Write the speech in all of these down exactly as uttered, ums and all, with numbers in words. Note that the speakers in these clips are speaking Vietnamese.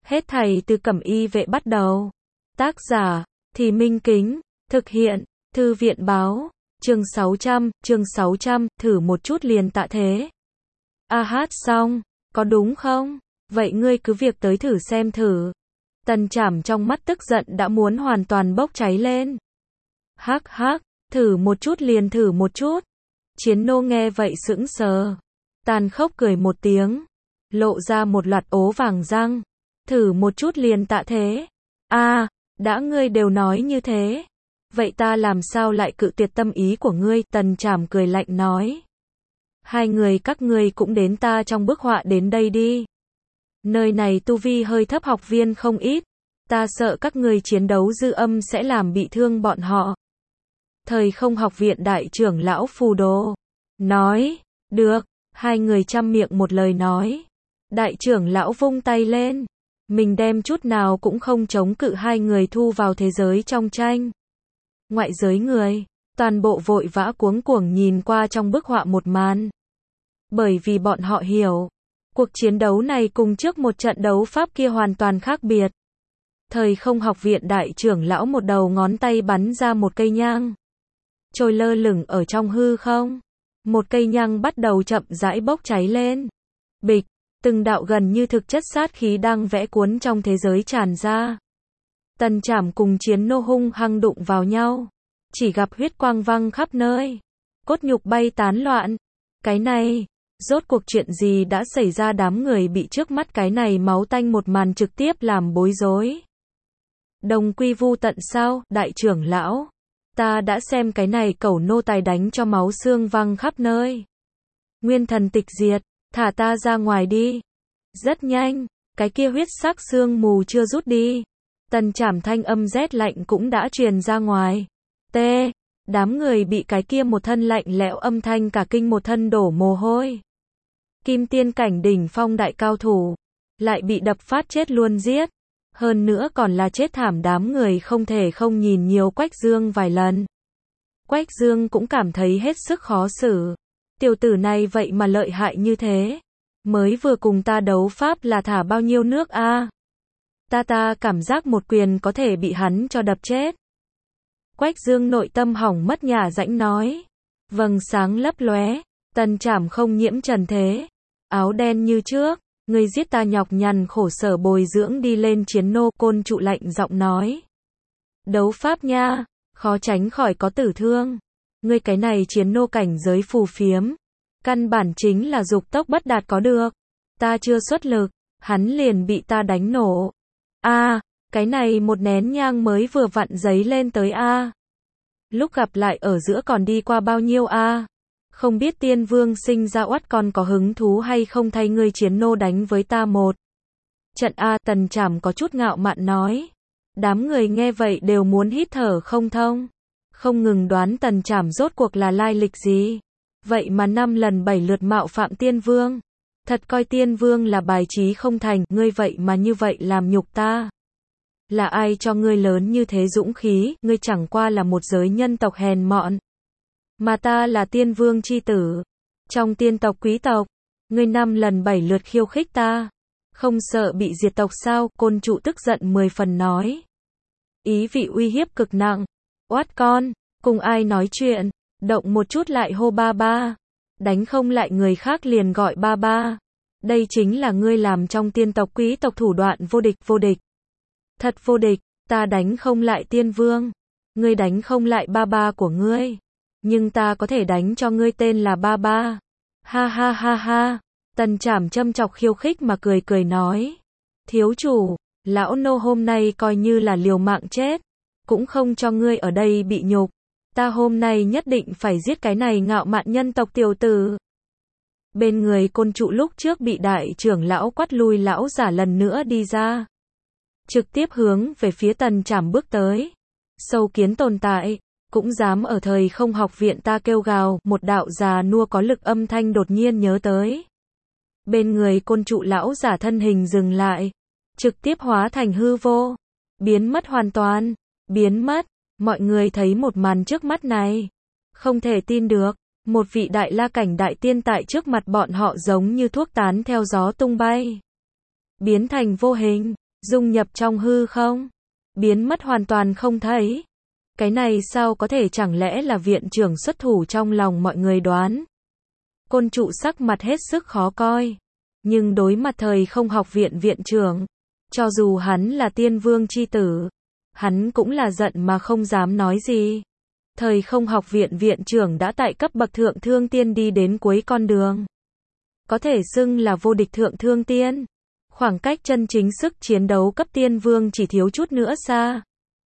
Hết thảy từ Cẩm Y vệ bắt đầu. Tác giả, Thì Minh Kính, thực hiện, Thư viện báo, chương sáu trăm, chương sáu trăm, thử một chút liền tạ thế. A hát xong, có đúng không? Vậy ngươi cứ việc tới thử xem thử. Tần Trảm trong mắt tức giận đã muốn hoàn toàn bốc cháy lên. Hắc hắc, thử một chút liền thử một chút. Chiến nô nghe vậy sững sờ. Tàn khốc cười một tiếng. Lộ ra một loạt ố vàng răng. Thử một chút liền tạ thế. A, à, đã ngươi đều nói như thế. Vậy ta làm sao lại cự tuyệt tâm ý của ngươi? Tần Trảm cười lạnh nói. Hai người các ngươi cũng đến ta trong bức họa đến đây đi. Nơi này tu vi hơi thấp học viên không ít. Ta sợ các ngươi chiến đấu dư âm sẽ làm bị thương bọn họ. Thời không học viện đại trưởng lão Phù Đồ. Nói, được, hai người chăm miệng một lời nói. Đại trưởng lão vung tay lên. Mình đem chút nào cũng không chống cự hai người thu vào thế giới trong tranh. Ngoại giới người, toàn bộ vội vã cuống cuồng nhìn qua trong bức họa một màn. Bởi vì bọn họ hiểu, cuộc chiến đấu này cùng trước một trận đấu pháp kia hoàn toàn khác biệt. Thời không học viện đại trưởng lão một đầu ngón tay bắn ra một cây nhang. Trôi lơ lửng ở trong hư không. Một cây nhang bắt đầu chậm rãi bốc cháy lên. Bịch, từng đạo gần như thực chất sát khí đang vẽ cuốn trong thế giới tràn ra. Tần Trảm cùng chiến nô hung hăng đụng vào nhau. Chỉ gặp huyết quang văng khắp nơi. Cốt nhục bay tán loạn. Cái này, rốt cuộc chuyện gì đã xảy ra? Đám người bị trước mắt cái này máu tanh một màn trực tiếp làm bối rối. Đồng quy vu tận sao? Đại trưởng lão, ta đã xem cái này cẩu nô tài đánh cho máu xương văng khắp nơi. Nguyên thần tịch diệt, thả ta ra ngoài đi. Rất nhanh, cái kia huyết sắc xương mù chưa rút đi. Tần Trảm thanh âm rét lạnh cũng đã truyền ra ngoài. T. Đám người bị cái kia một thân lạnh lẽo âm thanh cả kinh một thân đổ mồ hôi. Kim tiên cảnh đỉnh phong đại cao thủ, lại bị đập phát chết luôn giết. Hơn nữa còn là chết thảm. Đám người không thể không nhìn nhiều Quách Dương vài lần. Quách Dương cũng cảm thấy hết sức khó xử. Tiểu tử này vậy mà lợi hại như thế. Mới vừa cùng ta đấu pháp là thả bao nhiêu nước a? À? Ta ta cảm giác một quyền có thể bị hắn cho đập chết. Quách Dương nội tâm hỏng mất nhà rãnh nói. Vầng sáng lấp lóe, Tần Trảm không nhiễm trần thế. Áo đen như trước, ngươi giết ta nhọc nhằn khổ sở bồi dưỡng đi lên chiến nô. Côn trụ lạnh giọng nói. Đấu pháp nha, khó tránh khỏi có tử thương. Ngươi cái này chiến nô cảnh giới phù phiếm. Căn bản chính là dục tốc bất đạt có được. Ta chưa xuất lực, hắn liền bị ta đánh nổ. A, à, cái này một nén nhang mới vừa vặn giấy lên tới a. À. Lúc gặp lại ở giữa còn đi qua bao nhiêu a. À. Không biết Tiên Vương sinh ra oát còn có hứng thú hay không thay ngươi chiến nô đánh với ta một trận a. À, Tần Trảm có chút ngạo mạn nói. Đám người nghe vậy đều muốn hít thở không thông. Không ngừng đoán Tần Trảm rốt cuộc là lai lịch gì. Vậy mà năm lần bảy lượt mạo phạm Tiên Vương. Thật coi Tiên Vương là bài trí không thành. Ngươi vậy mà như vậy làm nhục ta. Là ai cho ngươi lớn như thế dũng khí? Ngươi chẳng qua là một giới nhân tộc hèn mọn. Mà ta là Tiên Vương chi tử. Trong tiên tộc quý tộc. Ngươi năm lần bảy lượt khiêu khích ta. Không sợ bị diệt tộc sao? Côn trụ tức giận mười phần nói. Ý vị uy hiếp cực nặng. Oát con, cùng ai nói chuyện? Động một chút lại hô ba ba. Đánh không lại người khác liền gọi ba ba. Đây chính là ngươi làm trong tiên tộc quý tộc thủ đoạn vô địch vô địch. Thật vô địch, ta đánh không lại Tiên Vương. Ngươi đánh không lại ba ba của ngươi. Nhưng ta có thể đánh cho ngươi tên là ba ba. Ha ha ha ha. Tần Trảm châm chọc khiêu khích mà cười cười nói. Thiếu chủ, lão nô hôm nay coi như là liều mạng chết. Cũng không cho ngươi ở đây bị nhục. Ta hôm nay nhất định phải giết cái này ngạo mạn nhân tộc tiểu tử. Bên người côn trụ lúc trước bị đại trưởng lão quát lui lão giả lần nữa đi ra. Trực tiếp hướng về phía Tần Trảm bước tới. Sâu kiến tồn tại, cũng dám ở thời không học viện ta kêu gào. Một đạo già nua có lực âm thanh đột nhiên nhớ tới. Bên người côn trụ lão giả thân hình dừng lại. Trực tiếp hóa thành hư vô. Biến mất hoàn toàn. Biến mất. Mọi người thấy một màn trước mắt này. Không thể tin được. Một vị đại la cảnh đại tiên tại trước mặt bọn họ giống như thuốc tán theo gió tung bay. Biến thành vô hình. dung nhập trong hư không, biến mất hoàn toàn không thấy. Cái này sao có thể, chẳng lẽ là viện trưởng xuất thủ trong lòng mọi người đoán. Côn Trụ sắc mặt hết sức khó coi, nhưng đối mặt thời không học viện viện trưởng, cho dù hắn là tiên vương chi tử, hắn cũng là giận mà không dám nói gì. Thời không học viện viện trưởng đã tại cấp bậc thượng thương tiên đi đến cuối con đường. Có thể xưng là vô địch thượng thương tiên. Khoảng cách chân chính sức chiến đấu cấp tiên vương chỉ thiếu chút nữa xa.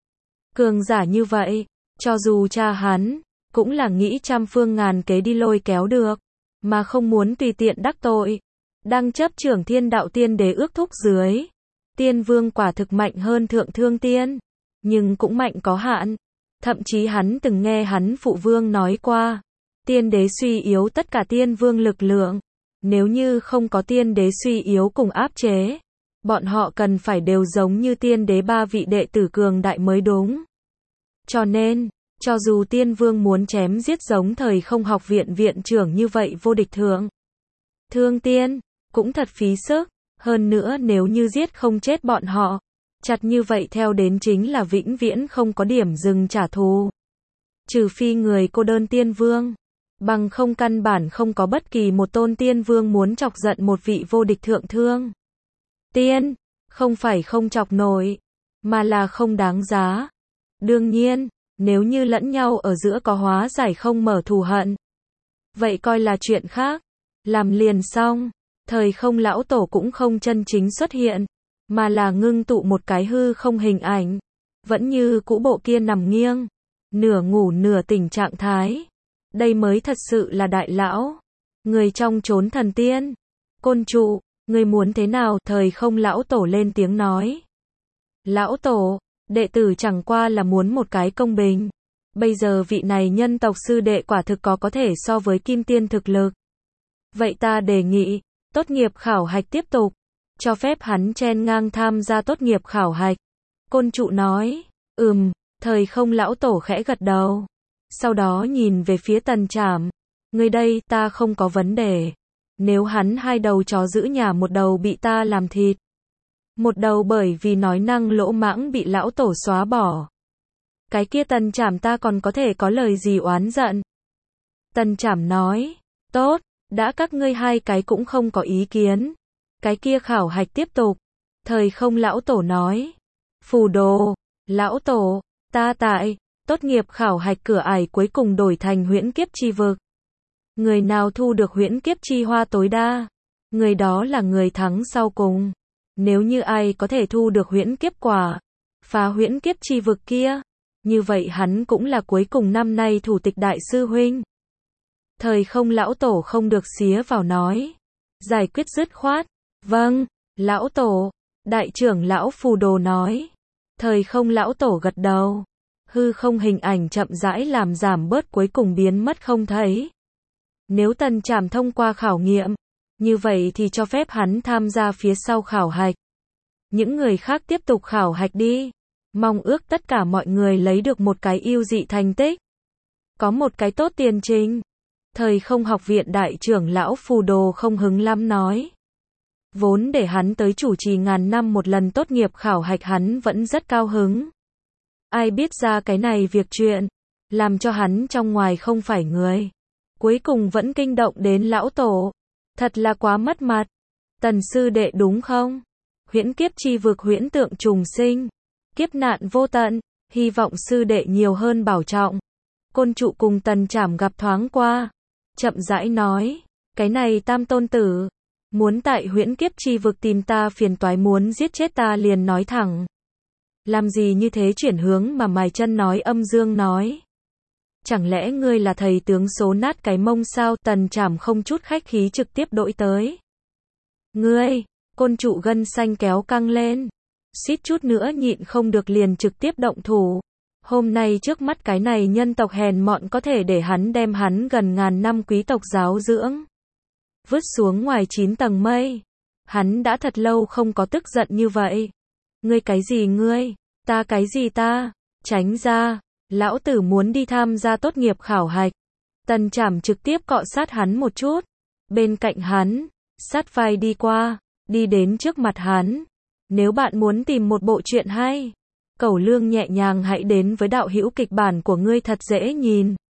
Cường giả như vậy, cho dù cha hắn, cũng là nghĩ trăm phương ngàn kế đi lôi kéo được, mà không muốn tùy tiện đắc tội. Đang chấp trưởng thiên đạo tiên đế ước thúc dưới. Tiên vương quả thực mạnh hơn thượng thương tiên, nhưng cũng mạnh có hạn. Thậm chí hắn từng nghe hắn phụ vương nói qua, tiên đế suy yếu tất cả tiên vương lực lượng. Nếu như không có tiên đế suy yếu cùng áp chế, bọn họ cần phải đều giống như tiên đế ba vị đệ tử cường đại mới đúng. Cho nên, cho dù tiên vương muốn chém giết giống thời không học viện viện trưởng như vậy vô địch thượng thương tiên, cũng thật phí sức. Hơn nữa nếu như giết không chết bọn họ, chặt như vậy theo đến chính là vĩnh viễn không có điểm dừng trả thù. Trừ phi người cô đơn tiên vương, bằng không căn bản không có bất kỳ một tôn tiên vương muốn chọc giận một vị vô địch thượng thương tiên, không phải không chọc nổi, mà là không đáng giá. Đương nhiên, nếu như lẫn nhau ở giữa có hóa giải không mở thù hận, vậy coi là chuyện khác. Làm liền xong, thời không lão tổ cũng không chân chính xuất hiện, mà là ngưng tụ một cái hư không hình ảnh, vẫn như cũ bộ kia nằm nghiêng, nửa ngủ nửa tỉnh trạng thái. Đây mới thật sự là đại lão, người trong chốn thần tiên. Côn Trụ, người muốn thế nào? Thời không lão tổ lên tiếng nói. Lão tổ, đệ tử chẳng qua là muốn một cái công bình. Bây giờ vị này nhân tộc sư đệ quả thực có có thể so với kim tiên thực lực. Vậy ta đề nghị, tốt nghiệp khảo hạch tiếp tục, cho phép hắn chen ngang tham gia tốt nghiệp khảo hạch. Côn Trụ nói, ừm, thời không lão tổ khẽ gật đầu. Sau đó nhìn về phía Tần Trảm, người đây ta không có vấn đề. Nếu hắn hai đầu chó giữ nhà, một đầu bị ta làm thịt, một đầu bởi vì nói năng lỗ mãng bị lão tổ xóa bỏ, cái kia Tần Trảm ta còn có thể có lời gì oán giận. Tần Trảm nói, tốt, đã các ngươi hai cái cũng không có ý kiến, cái kia khảo hạch tiếp tục. Thời không lão tổ nói, Phù Đồ, lão tổ, ta tại tốt nghiệp khảo hạch cửa ải cuối cùng đổi thành huyễn kiếp chi vực. Người nào thu được huyễn kiếp chi hoa tối đa, người đó là người thắng sau cùng. Nếu như ai có thể thu được huyễn kiếp quả, phá huyễn kiếp chi vực kia, như vậy hắn cũng là cuối cùng năm nay thủ tịch đại sư huynh. Thời không lão tổ không được xía vào nói, giải quyết dứt khoát. Vâng, lão tổ, đại trưởng lão Phù Đồ nói. Thời không lão tổ gật đầu. Hư không hình ảnh chậm rãi làm giảm bớt cuối cùng biến mất không thấy. Nếu Tần Trảm thông qua khảo nghiệm, như vậy thì cho phép hắn tham gia phía sau khảo hạch. Những người khác tiếp tục khảo hạch đi. Mong ước tất cả mọi người lấy được một cái yêu dị thành tích, có một cái tốt tiền trình. Thời không học viện đại trưởng lão Phù Đồ không hứng lắm nói. Vốn để hắn tới chủ trì ngàn năm một lần tốt nghiệp khảo hạch hắn vẫn rất cao hứng. Ai biết ra cái này việc chuyện, làm cho hắn trong ngoài không phải người. Cuối cùng vẫn kinh động đến lão tổ. Thật là quá mất mặt. Tần sư đệ đúng không? Huyễn kiếp chi vực huyễn tượng trùng sinh. Kiếp nạn vô tận, hy vọng sư đệ nhiều hơn bảo trọng. Côn Trụ cùng Tần Trảm gặp thoáng qua. Chậm rãi nói, cái này tam tôn tử, muốn tại huyễn kiếp chi vực tìm ta phiền toái, muốn giết chết ta liền nói thẳng. Làm gì như thế chuyển hướng mà mài chân nói âm dương nói. Chẳng lẽ ngươi là thầy tướng số nát cái mông sao? Tần Trảm không chút khách khí trực tiếp đội tới. Ngươi, Côn Trụ gân xanh kéo căng lên. Suýt chút nữa nhịn không được liền trực tiếp động thủ. Hôm nay trước mắt cái này nhân tộc hèn mọn có thể để hắn đem hắn gần ngàn năm quý tộc giáo dưỡng vứt xuống ngoài chín tầng mây. Hắn đã thật lâu không có tức giận như vậy. Ngươi cái gì ngươi? Ta cái gì ta? Tránh ra, lão tử muốn đi tham gia tốt nghiệp khảo hạch. Tần Trảm trực tiếp cọ sát hắn một chút. Bên cạnh hắn, sát vai đi qua, đi đến trước mặt hắn. Nếu bạn muốn tìm một bộ truyện hay, cẩu lương nhẹ nhàng hãy đến với đạo hữu kịch bản của ngươi thật dễ nhìn.